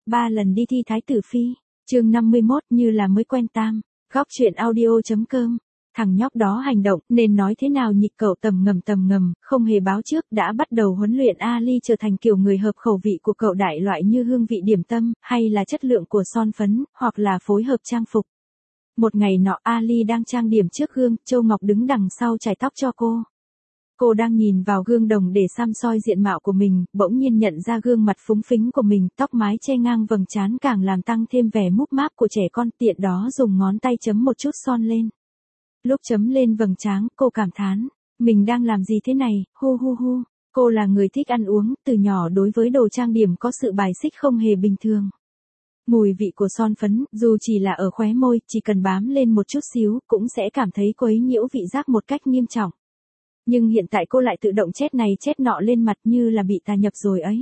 3 lần đi thi thái tử phi. Chương 51 như là mới quen tam. Góc truyện audio.com. Thằng nhóc đó hành động, nên nói thế nào nhị cậu tầm ngầm, không hề báo trước đã bắt đầu huấn luyện Ali trở thành kiểu người hợp khẩu vị của cậu, đại loại như hương vị điểm tâm, hay là chất lượng của son phấn, hoặc là phối hợp trang phục. Một ngày nọ Ali đang trang điểm trước gương, Châu Ngọc đứng đằng sau chải tóc cho cô. Cô đang nhìn vào gương đồng để xăm soi diện mạo của mình, bỗng nhiên nhận ra gương mặt phúng phính của mình, tóc mái che ngang vầng trán càng làm tăng thêm vẻ múp máp của trẻ con, tiện đó dùng ngón tay chấm một chút son lên. Lúc chấm lên vầng trán, cô cảm thán, mình đang làm gì thế này, hu hu hu. Cô là người thích ăn uống, từ nhỏ đối với đồ trang điểm có sự bài xích không hề bình thường. Mùi vị của son phấn, dù chỉ là ở khóe môi, chỉ cần bám lên một chút xíu, cũng sẽ cảm thấy quấy nhiễu vị giác một cách nghiêm trọng. Nhưng hiện tại cô lại tự động chét này chét nọ lên mặt như là bị tà nhập rồi ấy.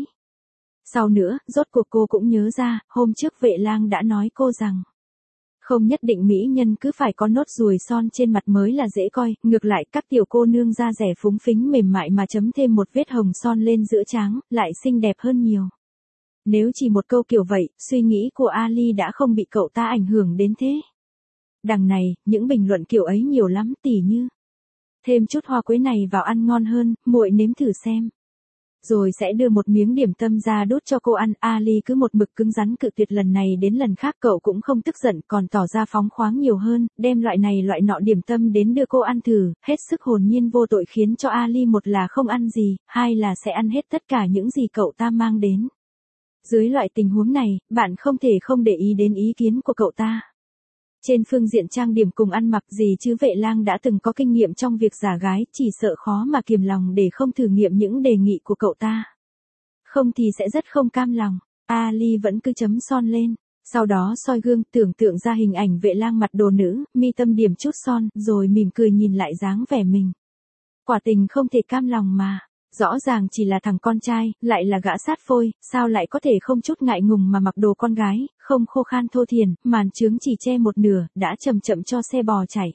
Sau nữa, rốt cuộc cô cũng nhớ ra, hôm trước Vệ Lang đã nói cô rằng không nhất định mỹ nhân cứ phải có nốt ruồi son trên mặt mới là dễ coi, ngược lại các tiểu cô nương da dẻ phúng phính mềm mại mà chấm thêm một vết hồng son lên giữa trán, lại xinh đẹp hơn nhiều. Nếu chỉ một câu kiểu vậy, suy nghĩ của Ali đã không bị cậu ta ảnh hưởng đến thế. Đằng này, những bình luận kiểu ấy nhiều lắm, tỉ như thêm chút hoa quế này vào ăn ngon hơn, muội nếm thử xem. Rồi sẽ đưa một miếng điểm tâm ra đút cho cô ăn. Ali cứ một mực cứng rắn cự tuyệt, lần này đến lần khác cậu cũng không tức giận, còn tỏ ra phóng khoáng nhiều hơn, đem loại này loại nọ điểm tâm đến đưa cô ăn thử, hết sức hồn nhiên vô tội khiến cho Ali một là không ăn gì, hai là sẽ ăn hết tất cả những gì cậu ta mang đến. Dưới loại tình huống này, bạn không thể không để ý đến ý kiến của cậu ta. Trên phương diện trang điểm cùng ăn mặc gì chứ Vệ Lang đã từng có kinh nghiệm trong việc giả gái, chỉ sợ khó mà kiềm lòng để không thử nghiệm những đề nghị của cậu ta. Không thì sẽ rất không cam lòng. Ali vẫn cứ chấm son lên, sau đó soi gương, tưởng tượng ra hình ảnh Vệ Lang mặc đồ nữ, mi tâm điểm chút son, rồi mỉm cười nhìn lại dáng vẻ mình. Quả tình không thể cam lòng mà. Rõ ràng chỉ là thằng con trai, lại là gã sát phôi, sao lại có thể không chút ngại ngùng mà mặc đồ con gái, không khô khan thô thiển, màn trướng chỉ che một nửa, đã chậm chậm cho xe bò chảy.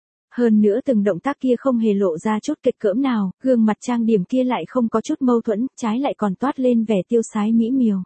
Hơn nữa từng động tác kia không hề lộ ra chút kịch cỡm nào, gương mặt trang điểm kia lại không có chút mâu thuẫn, trái lại còn toát lên vẻ tiêu sái mỹ miều.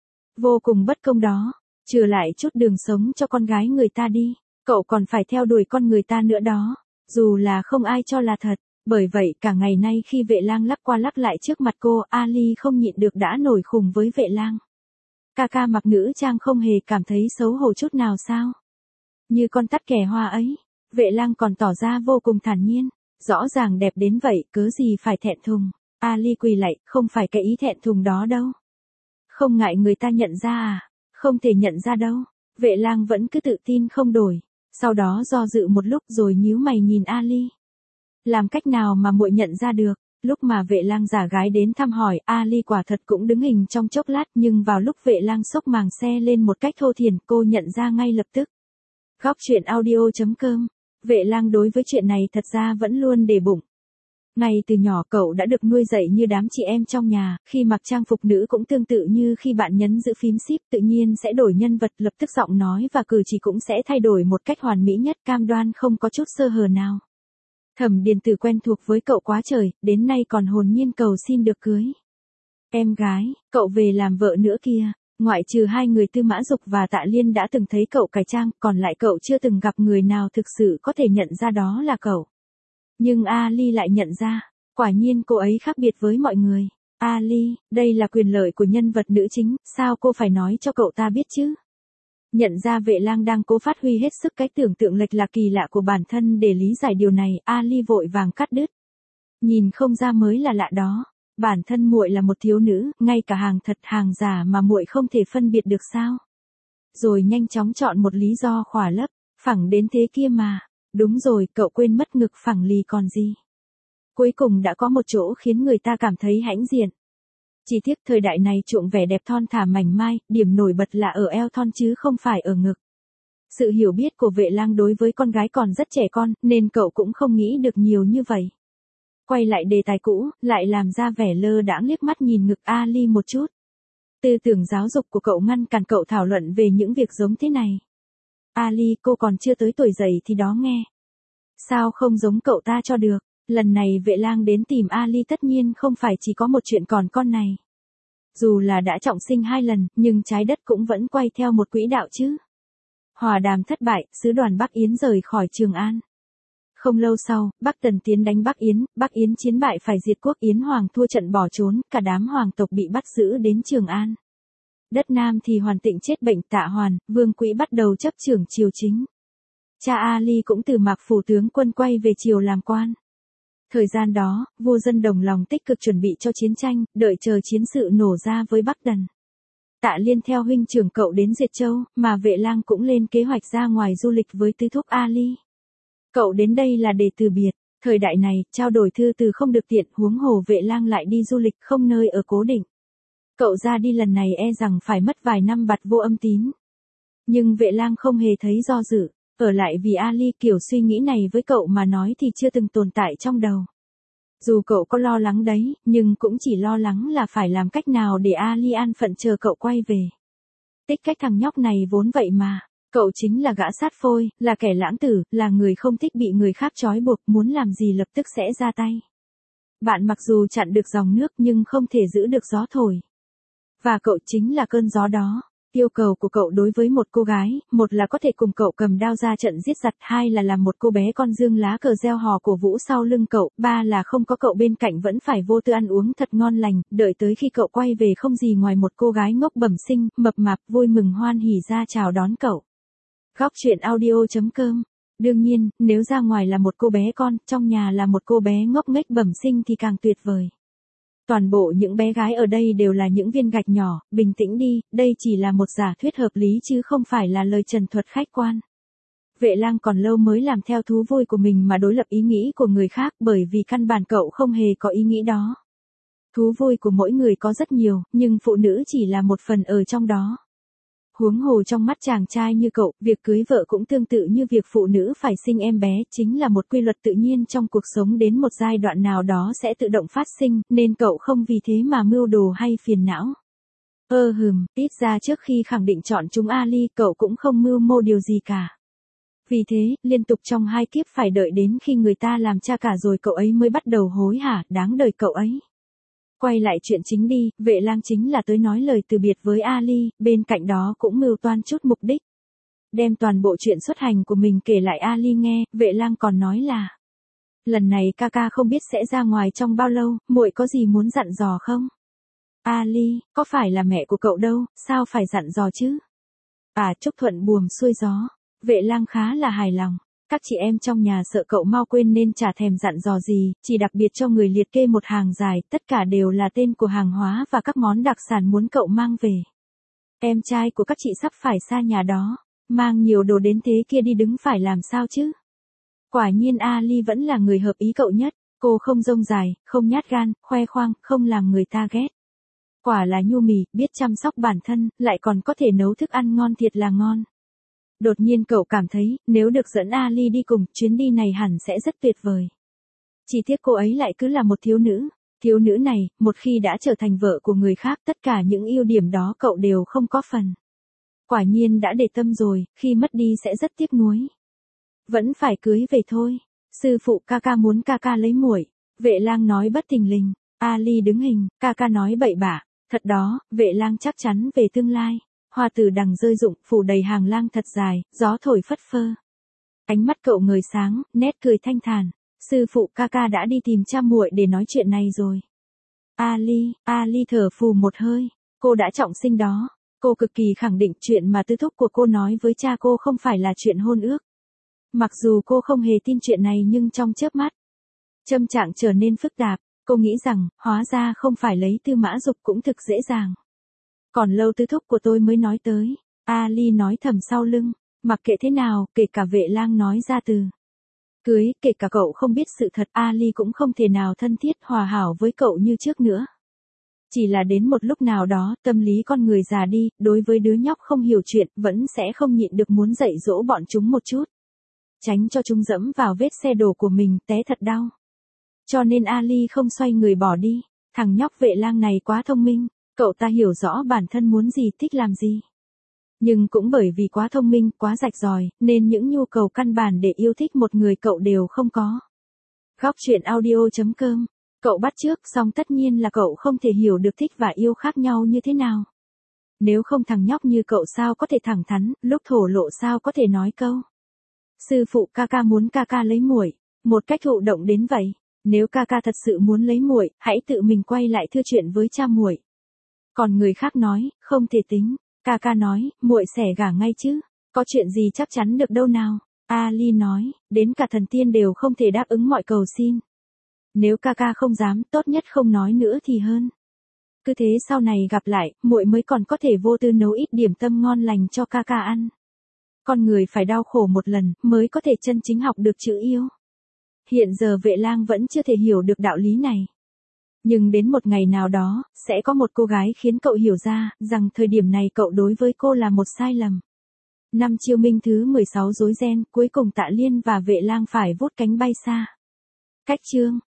Vô cùng bất công đó, trừ lại chút đường sống cho con gái người ta đi, cậu còn phải theo đuổi con người ta nữa đó, dù là không ai cho là thật. Bởi vậy cả ngày nay khi Vệ Lang lắc qua lắc lại trước mặt cô, Ali không nhịn được đã nổi khùng với Vệ Lang. Ca ca mặc nữ trang không hề cảm thấy xấu hổ chút nào sao? Như con tắt kẻ hoa ấy, Vệ Lang còn tỏ ra vô cùng thản nhiên, rõ ràng đẹp đến vậy, cớ gì phải thẹn thùng. Ali quỳ lại, không phải cái ý thẹn thùng đó đâu. Không ngại người ta nhận ra à? Không thể nhận ra đâu. Vệ Lang vẫn cứ tự tin không đổi, sau đó do dự một lúc rồi nhíu mày nhìn Ali. Làm cách nào mà muội nhận ra được? Lúc mà Vệ Lang giả gái đến thăm hỏi, Ali quả thật cũng đứng hình trong chốc lát, nhưng vào lúc Vệ Lang xốc màng xe lên một cách thô thiển, cô nhận ra ngay lập tức. Góc truyện audio.com. Vệ Lang đối với chuyện này thật ra vẫn luôn để bụng. Ngay từ nhỏ cậu đã được nuôi dạy như đám chị em trong nhà, khi mặc trang phục nữ cũng tương tự như khi bạn nhấn giữ phím ship, tự nhiên sẽ đổi nhân vật, lập tức giọng nói và cử chỉ cũng sẽ thay đổi một cách hoàn mỹ nhất, cam đoan không có chút sơ hở nào. Thẩm Điền Tử quen thuộc với cậu quá trời, đến nay còn hồn nhiên cầu xin được cưới em gái, cậu về làm vợ nữa kia. Ngoại trừ hai người Tư Mã Dục và Tạ Liên đã từng thấy cậu cải trang, còn lại cậu chưa từng gặp người nào thực sự có thể nhận ra đó là cậu. Nhưng Ali lại nhận ra, quả nhiên cô ấy khác biệt với mọi người. Ali, đây là quyền lợi của nhân vật nữ chính, sao cô phải nói cho cậu ta biết chứ? Nhận ra Vệ Lang đang cố phát huy hết sức cái tưởng tượng lệch lạc kỳ lạ của bản thân để lý giải điều này, Ali vội vàng cắt đứt. Nhìn không ra mới là lạ đó, bản thân muội là một thiếu nữ, ngay cả hàng thật hàng giả mà muội không thể phân biệt được sao? Rồi nhanh chóng chọn một lý do khỏa lấp, phẳng đến thế kia mà. Đúng rồi, cậu quên mất ngực phẳng lì còn gì. Cuối cùng đã có một chỗ khiến người ta cảm thấy hãnh diện. Chỉ tiếc thời đại này chuộng vẻ đẹp thon thả mảnh mai, điểm nổi bật là ở eo thon chứ không phải ở ngực. Sự hiểu biết của Vệ Lang đối với con gái còn rất trẻ con, nên cậu cũng không nghĩ được nhiều như vậy. Quay lại đề tài cũ, lại làm ra vẻ lơ đãng liếc mắt nhìn ngực Ali một chút. Tư tưởng giáo dục của cậu ngăn cản cậu thảo luận về những việc giống thế này. Ali, cô còn chưa tới tuổi dậy thì đó nghe. Sao không giống cậu ta cho được? Lần này Vệ Lang đến tìm Ali tất nhiên không phải chỉ có một chuyện còn con này. Dù là đã trọng sinh 2 lần, nhưng trái đất cũng vẫn quay theo một quỹ đạo chứ. Hòa đàm thất bại, sứ đoàn Bắc Yến rời khỏi Trường An. Không lâu sau, Bắc Tần tiến đánh Bắc Yến chiến bại phải diệt quốc, Yến Hoàng thua trận bỏ trốn, cả đám hoàng tộc bị bắt giữ đến Trường An. Đất Nam thì Hoàn Tịnh chết bệnh Tạ Hoàn, Vương Quỹ bắt đầu chấp trưởng triều chính. Cha Ali cũng từ Mạc Phủ tướng quân quay về triều làm quan. Thời gian đó, vua Dân đồng lòng tích cực chuẩn bị cho chiến tranh, đợi chờ chiến sự nổ ra với Bắc Tần. Tạ Liên theo huynh trưởng cậu đến Duyệt Châu, mà Vệ Lang cũng lên kế hoạch ra ngoài du lịch với tứ thúc Ali. Cậu đến đây là để từ biệt, thời đại này, trao đổi thư từ không được tiện, huống hồ Vệ Lang lại đi du lịch không nơi ở cố định. Cậu ra đi lần này e rằng phải mất vài năm bặt vô âm tín. Nhưng Vệ Lang không hề thấy do dự, ở lại vì Ali. Kiểu suy nghĩ này với cậu mà nói thì chưa từng tồn tại trong đầu. Dù cậu có lo lắng đấy, nhưng cũng chỉ lo lắng là phải làm cách nào để Ali an phận chờ cậu quay về. Tích cách thằng nhóc này vốn vậy mà. Cậu chính là gã sát phôi, là kẻ lãng tử, là người không thích bị người khác trói buộc, muốn làm gì lập tức sẽ ra tay. Bạn mặc dù chặn được dòng nước nhưng không thể giữ được gió thổi. Và cậu chính là cơn gió đó. Yêu cầu của cậu đối với một cô gái, một là có thể cùng cậu cầm đao ra trận giết giặc, hai là làm một cô bé con dương lá cờ reo hò cổ vũ sau lưng cậu, ba là không có cậu bên cạnh vẫn phải vô tư ăn uống thật ngon lành, đợi tới khi cậu quay về không gì ngoài một cô gái ngốc bẩm sinh, mập mạp, vui mừng hoan hỉ ra chào đón cậu. Góc truyện audio.com. Đương nhiên, nếu ra ngoài là một cô bé con, trong nhà là một cô bé ngốc nghếch bẩm sinh thì càng tuyệt vời. Toàn bộ những bé gái ở đây đều là những viên gạch nhỏ, bình tĩnh đi, đây chỉ là một giả thuyết hợp lý chứ không phải là lời trần thuật khách quan. Vệ Lang còn lâu mới làm theo thú vui của mình mà đối lập ý nghĩ của người khác, bởi vì căn bản cậu không hề có ý nghĩ đó. Thú vui của mỗi người có rất nhiều, nhưng phụ nữ chỉ là một phần ở trong đó. Huống hồ trong mắt chàng trai như cậu, việc cưới vợ cũng tương tự như việc phụ nữ phải sinh em bé, chính là một quy luật tự nhiên trong cuộc sống, đến một giai đoạn nào đó sẽ tự động phát sinh, nên cậu không vì thế mà mưu đồ hay phiền não. Ít ra trước khi khẳng định chọn chúng Ali, cậu cũng không mưu mô điều gì cả. Vì thế, liên tục trong 2 kiếp phải đợi đến khi người ta làm cha cả rồi cậu ấy mới bắt đầu hối hả, đáng đời cậu ấy. Quay lại chuyện chính đi, Vệ Lang chính là tới nói lời từ biệt với Ali, bên cạnh đó cũng mưu toan chút mục đích. Đem toàn bộ chuyện xuất hành của mình kể lại Ali nghe, Vệ Lang còn nói là: lần này ca không biết sẽ ra ngoài trong bao lâu, muội có gì muốn dặn dò không? Ali, có phải là mẹ của cậu đâu, sao phải dặn dò chứ? Chúc thuận buồm xuôi gió. Vệ Lang khá là hài lòng. Các chị em trong nhà sợ cậu mau quên nên chả thèm dặn dò gì, chỉ đặc biệt cho người liệt kê một hàng dài, tất cả đều là tên của hàng hóa và các món đặc sản muốn cậu mang về. Em trai của các chị sắp phải xa nhà đó, mang nhiều đồ đến thế kia đi đứng phải làm sao chứ? Quả nhiên Ali vẫn là người hợp ý cậu nhất, cô không rông dài, không nhát gan, khoe khoang, không làm người ta ghét. Quả là nhu mì, biết chăm sóc bản thân, lại còn có thể nấu thức ăn ngon thiệt là ngon. Đột nhiên cậu cảm thấy, nếu được dẫn Ali đi cùng, chuyến đi này hẳn sẽ rất tuyệt vời. Chỉ tiếc cô ấy lại cứ là một thiếu nữ. Thiếu nữ này, một khi đã trở thành vợ của người khác, tất cả những ưu điểm đó cậu đều không có phần. Quả nhiên đã để tâm rồi, khi mất đi sẽ rất tiếc nuối. Vẫn phải cưới về thôi. Sư phụ ca muốn ca lấy muội. Vệ Lang nói bất thình lình. Ali đứng hình, ca nói bậy bạ. Thật đó, Vệ Lang chắc chắn về tương lai. Hoa từ đằng rơi rụng, phủ đầy hàng lang thật dài, gió thổi phất phơ. Ánh mắt cậu ngời sáng, nét cười thanh thản. Sư phụ ca đã đi tìm cha muội để nói chuyện này rồi. Ali thở phù một hơi. Cô đã trọng sinh đó. Cô cực kỳ khẳng định chuyện mà tứ thúc của cô nói với cha cô không phải là chuyện hôn ước. Mặc dù cô không hề tin chuyện này nhưng trong chớp mắt, tâm trạng trở nên phức tạp. Cô nghĩ rằng, hóa ra không phải lấy Tư Mã Dục cũng thực dễ dàng. Còn lâu tứ thúc của tôi mới nói tới. Ali nói thầm sau lưng. Mặc kệ thế nào, kể cả Vệ Lang nói ra từ cưới, kể cả cậu không biết sự thật, Ali cũng không thể nào thân thiết hòa hảo với cậu như trước nữa. Chỉ là đến một lúc nào đó, tâm lý con người già đi, đối với đứa nhóc không hiểu chuyện, vẫn sẽ không nhịn được muốn dạy dỗ bọn chúng một chút. Tránh cho chúng dẫm vào vết xe đổ của mình, té thật đau. Cho nên Ali không xoay người bỏ đi. Thằng nhóc Vệ Lang này quá thông minh. Cậu ta hiểu rõ bản thân muốn gì, thích làm gì. Nhưng cũng bởi vì quá thông minh, quá rạch ròi, nên những nhu cầu căn bản để yêu thích một người cậu đều không có. Góc truyện audio.com Cậu bắt chước xong tất nhiên là cậu không thể hiểu được thích và yêu khác nhau như thế nào. Nếu không thằng nhóc như cậu sao có thể thẳng thắn, lúc thổ lộ sao có thể nói câu. Sư phụ ca ca muốn ca ca lấy muội, một cách thụ động đến vậy. Nếu ca ca thật sự muốn lấy muội, hãy tự mình quay lại thưa chuyện với cha muội. Còn người khác nói, không thể tính. Ca ca nói, muội sẽ gả ngay chứ. Có chuyện gì chắc chắn được đâu nào. Ali nói, đến cả thần tiên đều không thể đáp ứng mọi cầu xin. Nếu ca ca không dám, tốt nhất không nói nữa thì hơn. Cứ thế sau này gặp lại, muội mới còn có thể vô tư nấu ít điểm tâm ngon lành cho ca ca ăn. Con người phải đau khổ một lần, mới có thể chân chính học được chữ yêu. Hiện giờ Vệ Lang vẫn chưa thể hiểu được đạo lý này. Nhưng đến một ngày nào đó, sẽ có một cô gái khiến cậu hiểu ra, rằng thời điểm này cậu đối với cô là một sai lầm. Năm Chiêu Minh thứ 16 rối ren, cuối cùng Tạ Liên và Vệ Lang phải vút cánh bay xa. Cách chương